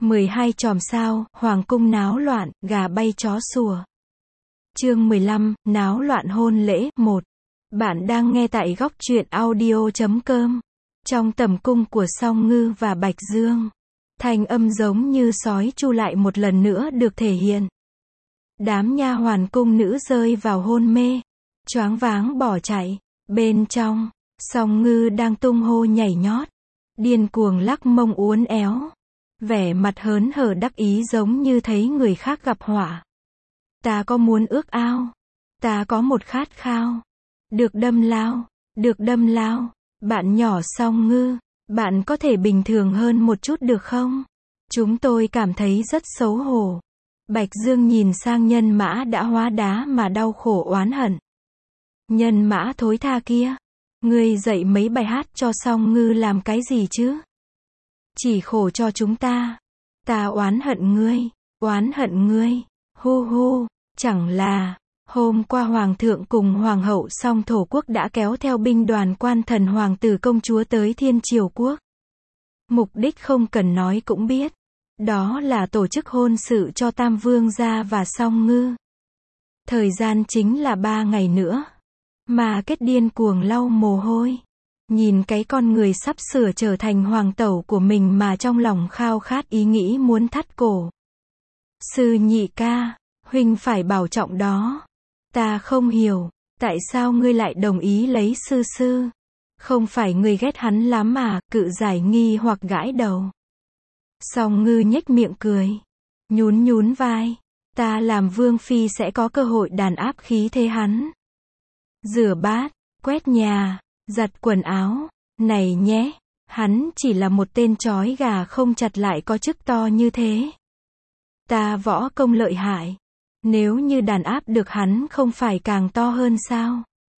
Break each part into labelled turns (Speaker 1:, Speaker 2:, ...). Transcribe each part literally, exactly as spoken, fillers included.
Speaker 1: mười hai chòm sao, hoàng cung náo loạn, gà bay chó sủa. Chương mười lăm, náo loạn hôn lễ, một. Bạn đang nghe tại góc truyện audio chấm com. Trong tầm cung của Song Ngư và Bạch Dương, thanh âm giống như sói chu lại một lần nữa được thể hiện. Đám nha hoàn cung nữ rơi vào hôn mê, choáng váng bỏ chạy. Bên trong, Song Ngư đang tung hô nhảy nhót, điên cuồng lắc mông uốn éo, vẻ mặt hớn hở đắc ý giống như thấy người khác gặp họa. Ta có muốn ước ao, ta có một khát khao, được đâm lao, được đâm lao. Bạn nhỏ Song Ngư, bạn có thể bình thường hơn một chút được không? Chúng tôi cảm thấy rất xấu hổ. Bạch Dương nhìn sang nhân mã đã hóa đá mà đau khổ oán hận. Nhân mã thối tha kia, ngươi dạy mấy bài hát cho Song Ngư làm cái gì chứ? Chỉ khổ cho chúng ta. Ta oán hận ngươi, oán hận ngươi. Hu hu, chẳng là hôm qua hoàng thượng cùng hoàng hậu Song Thổ quốc đã kéo theo binh đoàn quan thần hoàng tử công chúa tới Thiên Triều quốc. Mục đích không cần nói cũng biết, đó là tổ chức hôn sự cho Tam Vương gia và Song Ngư. Thời gian chính là ba ngày nữa. Mà kết điên cuồng lau mồ hôi, nhìn cái con người sắp sửa trở thành hoàng tẩu của mình mà trong lòng khao khát ý nghĩ muốn thắt cổ. Sư nhị ca, huynh phải bảo trọng đó. Ta không hiểu, tại sao ngươi lại đồng ý lấy sư sư? Không phải ngươi ghét hắn lắm mà, cự giải nghi hoặc gãi đầu. Song Ngư nhếch miệng cười, nhún nhún vai. Ta làm vương phi sẽ có cơ hội đàn áp khí thế hắn. Rửa bát, quét nhà, giặt quần áo, này nhé, hắn chỉ là một tên trói gà không chặt lại có chức to như thế. Ta võ công lợi hại, nếu như đàn áp được hắn không phải càng to hơn sao?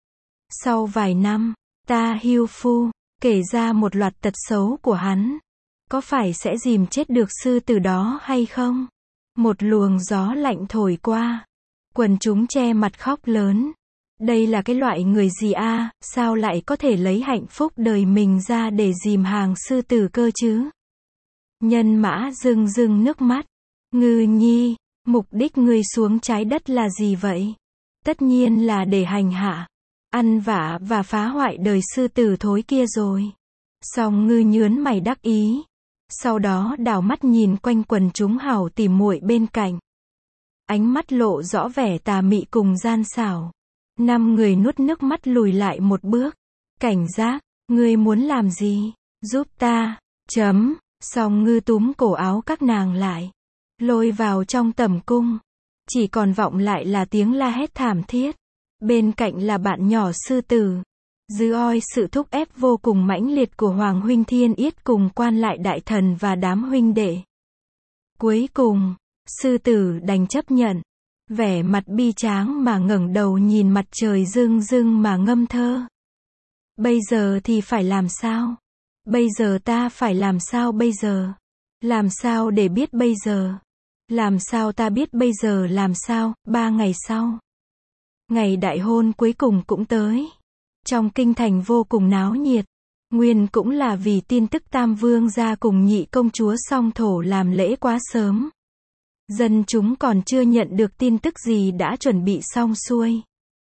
Speaker 1: Sau vài năm, ta hưu phu, kể ra một loạt tật xấu của hắn, có phải sẽ dìm chết được sư tử đó hay không? Một luồng gió lạnh thổi qua, quần chúng che mặt khóc lớn. Đây là cái loại người gì a, à, sao lại có thể lấy hạnh phúc đời mình ra để dìm hàng sư tử cơ chứ? Nhân mã rưng rưng nước mắt. Ngư nhi, mục đích ngươi xuống trái đất là gì vậy? Tất nhiên là để hành hạ, ăn vạ và phá hoại đời sư tử thối kia rồi. Song Ngư nhớn mày đắc ý, sau đó đảo mắt nhìn quanh quần chúng hảo tỉ muội bên cạnh. Ánh mắt lộ rõ vẻ tà mị cùng gian xảo. Năm người nuốt nước mắt lùi lại một bước. Cảnh giác, ngươi muốn làm gì? Giúp ta, chấm. Song Ngư túm cổ áo các nàng lại, lôi vào trong tầm cung. Chỉ còn vọng lại là tiếng la hét thảm thiết. Bên cạnh là bạn nhỏ sư tử. Dưới oi sự thúc ép vô cùng mãnh liệt của Hoàng huynh Thiên Yết cùng quan lại đại thần và đám huynh đệ. Cuối cùng, sư tử đành chấp nhận. Vẻ mặt bi tráng mà ngẩng đầu nhìn mặt trời rưng rưng mà ngâm thơ. Bây giờ thì phải làm sao? Bây giờ ta phải làm sao bây giờ? Làm sao để biết bây giờ? Làm sao ta biết bây giờ làm sao? Ba ngày sau, ngày đại hôn cuối cùng cũng tới. Trong kinh thành vô cùng náo nhiệt. Nguyên cũng là vì tin tức Tam Vương gia cùng nhị công chúa Song Thổ làm lễ quá sớm. Dân chúng còn chưa nhận được tin tức gì đã chuẩn bị xong xuôi.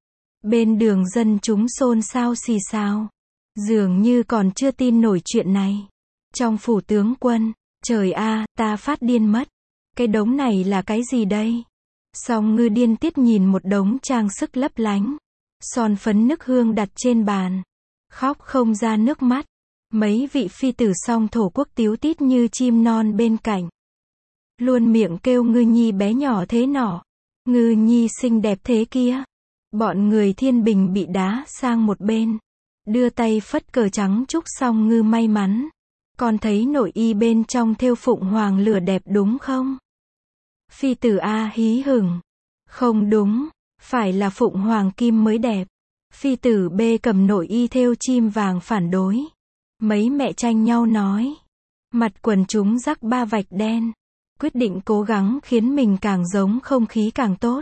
Speaker 1: Bên đường dân chúng xôn xao xì xào, dường như còn chưa tin nổi chuyện này. Trong phủ tướng quân, trời a, ta phát điên mất. Cái đống này là cái gì đây? Song Ngư điên tiết nhìn một đống trang sức lấp lánh, son phấn nức hương đặt trên bàn, khóc không ra nước mắt. Mấy vị phi tử Song Thổ quốc tíu tít như chim non bên cạnh, luôn miệng kêu Ngư nhi bé nhỏ thế nọ, Ngư nhi xinh đẹp thế kia. Bọn người Thiên Bình bị đá sang một bên, đưa tay phất cờ trắng chúc Song Ngư may mắn. Con thấy nội y bên trong thêu phụng hoàng lửa đẹp đúng không? Phi tử A hí hửng. Không đúng, phải là phụng hoàng kim mới đẹp. Phi tử B cầm nội y thêu chim vàng phản đối. Mấy mẹ tranh nhau nói. Mặt quần chúng rắc ba vạch đen. Quyết định cố gắng khiến mình càng giống không khí càng tốt.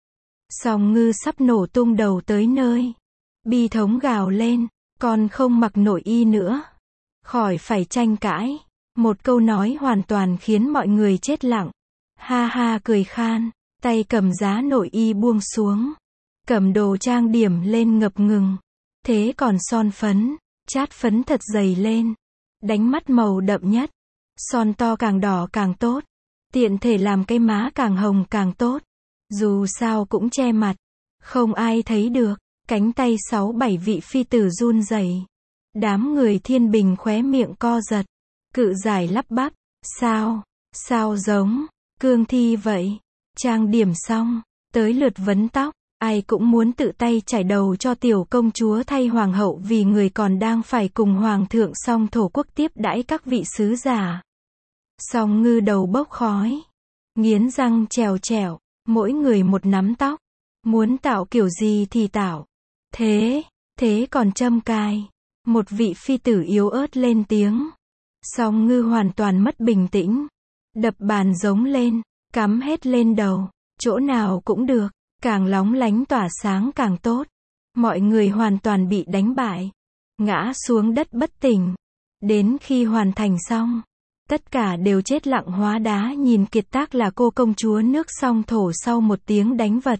Speaker 1: Song Ngư sắp nổ tung đầu tới nơi. Bi thống gào lên, con không mặc nội y nữa. Khỏi phải tranh cãi. Một câu nói hoàn toàn khiến mọi người chết lặng. Ha ha cười khan, tay cầm giá nội y buông xuống. Cầm đồ trang điểm lên ngập ngừng. Thế còn son phấn, chát phấn thật dày lên. Đánh mắt màu đậm nhất. Son to càng đỏ càng tốt. Tiện thể làm cái má càng hồng càng tốt. Dù sao cũng che mặt. Không ai thấy được. Cánh tay sáu bảy vị phi tử run rẩy. Đám người Thiên Bình khóe miệng co giật. Cự giải lắp bắp. Sao? Sao giống cương thi vậy? Trang điểm xong. Tới lượt vấn tóc. Ai cũng muốn tự tay chải đầu cho tiểu công chúa thay hoàng hậu vì người còn đang phải cùng hoàng thượng song thổ quốc tiếp đãi các vị sứ giả. Song Ngư đầu bốc khói. Nghiến răng trèo trèo. Mỗi người một nắm tóc. Muốn tạo kiểu gì thì tạo. Thế, thế còn châm cài. Một vị phi tử yếu ớt lên tiếng. Song Ngư hoàn toàn mất bình tĩnh. Đập bàn giống lên. Cắm hết lên đầu. Chỗ nào cũng được. Càng lóng lánh tỏa sáng càng tốt. Mọi người hoàn toàn bị đánh bại. Ngã xuống đất bất tỉnh. Đến khi hoàn thành xong. Tất cả đều chết lặng hóa đá nhìn kiệt tác là cô công chúa nước song thổ sau một tiếng đánh vật.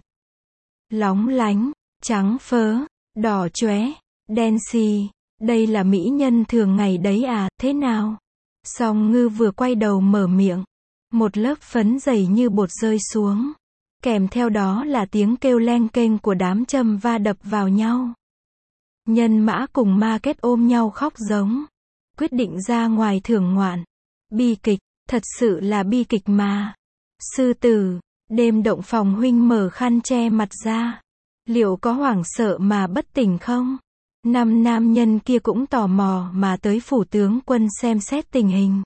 Speaker 1: Lóng lánh, trắng phớ, đỏ chóe, đen xì. Đây là mỹ nhân thường ngày đấy à, thế nào? Song Ngư vừa quay đầu mở miệng. Một lớp phấn dày như bột rơi xuống. Kèm theo đó là tiếng kêu leng kênh của đám châm va đập vào nhau. Nhân Mã cùng Ma Kết ôm nhau khóc giống. Quyết định ra ngoài thưởng ngoạn. Bi kịch, thật sự là bi kịch mà. Sư tử, đêm động phòng huynh mở khăn che mặt ra. Liệu có hoảng sợ mà bất tỉnh không? Năm nam nhân kia cũng tò mò mà tới phủ tướng quân xem xét tình hình.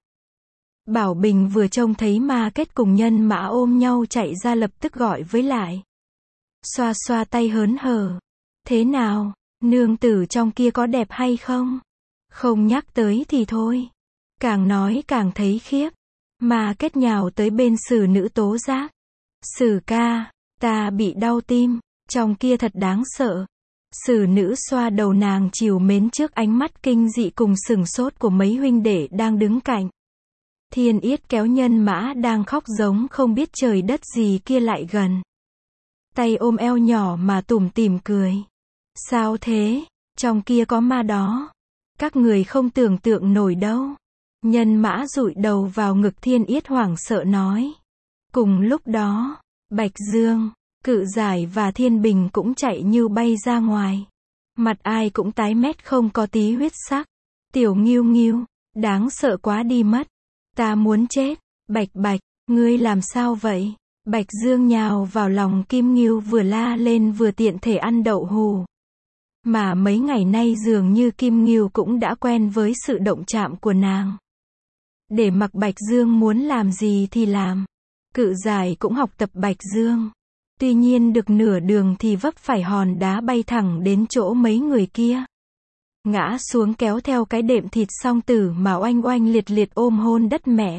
Speaker 1: Bảo Bình vừa trông thấy Ma Kết cùng Nhân Mã ôm nhau chạy ra lập tức gọi với lại. Xoa xoa tay hớn hở. Thế nào, nương tử trong kia có đẹp hay không? Không nhắc tới thì thôi. Càng nói càng thấy khiếp. Ma Kết nhào tới bên Sử nữ tố giác. Sử ca, ta bị đau tim, trong kia thật đáng sợ. Sử nữ xoa đầu nàng trìu mến trước ánh mắt kinh dị cùng sửng sốt của mấy huynh đệ đang đứng cạnh. Thiên Yết kéo Nhân Mã đang khóc giống không biết trời đất gì kia lại gần. Tay ôm eo nhỏ mà tủm tỉm cười. Sao thế? Trong kia có ma đó. Các người không tưởng tượng nổi đâu. Nhân Mã dụi đầu vào ngực Thiên Yết hoảng sợ nói. Cùng lúc đó, Bạch Dương, Cự Giải và Thiên Bình cũng chạy như bay ra ngoài. Mặt ai cũng tái mét không có tí huyết sắc. Tiểu Nghiêu Nghiêu, đáng sợ quá đi mất. Ta muốn chết. Bạch Bạch, ngươi làm sao vậy? Bạch Dương nhào vào lòng Kim Nghiêu vừa la lên vừa tiện thể ăn đậu hù. Mà mấy ngày nay dường như Kim Nghiêu cũng đã quen với sự động chạm của nàng. Để mặc Bạch Dương muốn làm gì thì làm. Cự Giải cũng học tập Bạch Dương. Tuy nhiên được nửa đường thì vấp phải hòn đá bay thẳng đến chỗ mấy người kia. Ngã xuống kéo theo cái đệm thịt song tử mà oanh oanh liệt liệt ôm hôn đất mẹ.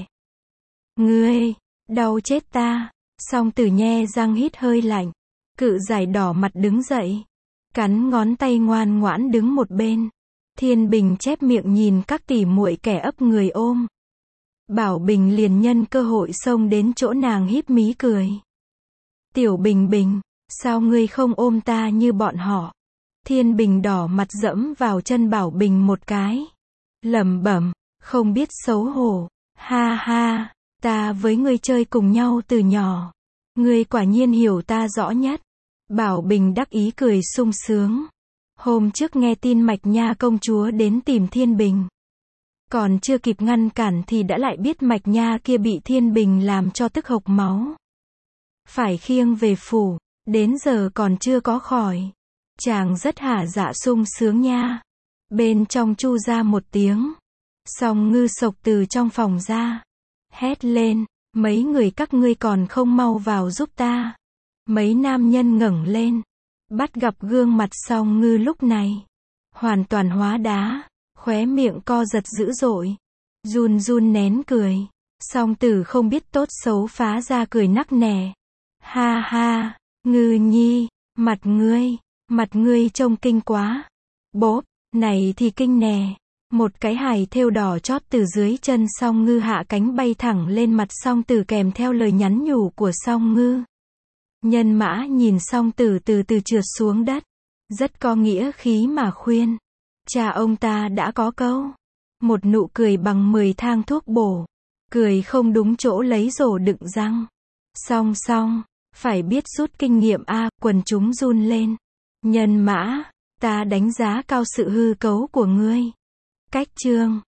Speaker 1: Ngươi, đau chết ta. Song tử nhe răng hít hơi lạnh. Cự Giải đỏ mặt đứng dậy. Cắn ngón tay ngoan ngoãn đứng một bên. Thiên Bình chép miệng nhìn các tỷ muội kẻ ấp người ôm. Bảo Bình liền nhân cơ hội xông đến chỗ nàng híp mí cười. Tiểu Bình Bình, sao ngươi không ôm ta như bọn họ? Thiên Bình đỏ mặt dẫm vào chân Bảo Bình một cái. Lẩm bẩm, không biết xấu hổ. Ha ha, ta với ngươi chơi cùng nhau từ nhỏ. Ngươi quả nhiên hiểu ta rõ nhất. Bảo Bình đắc ý cười sung sướng. Hôm trước nghe tin Mạch Nha công chúa đến tìm Thiên Bình. Còn chưa kịp ngăn cản thì đã lại biết Mạch Nha kia bị Thiên Bình làm cho tức hộc máu. Phải khiêng về phủ, đến giờ còn chưa có khỏi. Chàng rất hả dạ sung sướng nha. Bên trong chu ra một tiếng. Song Ngư sộc từ trong phòng ra. Hét lên, mấy người các ngươi còn không mau vào giúp ta. Mấy nam nhân ngẩng lên. Bắt gặp gương mặt Song Ngư lúc này. Hoàn toàn hóa đá. Khóe miệng co giật dữ dội. Run run nén cười. Song tử không biết tốt xấu phá ra cười nắc nẻ. Ha ha, Ngư nhi, mặt ngươi, mặt ngươi trông kinh quá. Bốp, này thì kinh nè. Một cái hài thêu đỏ chót từ dưới chân Song Ngư hạ cánh bay thẳng lên mặt Song Tử kèm theo lời nhắn nhủ của Song Ngư. Nhân Mã nhìn Song Tử từ từ trượt xuống đất. Rất có nghĩa khí mà khuyên. Cha ông ta đã có câu. Một nụ cười bằng mười thang thuốc bổ. Cười không đúng chỗ lấy rổ đựng răng. Song Song, phải biết rút kinh nghiệm a, quần chúng run lên. Nhân Mã, ta đánh giá cao sự hư cấu của ngươi. Cách chương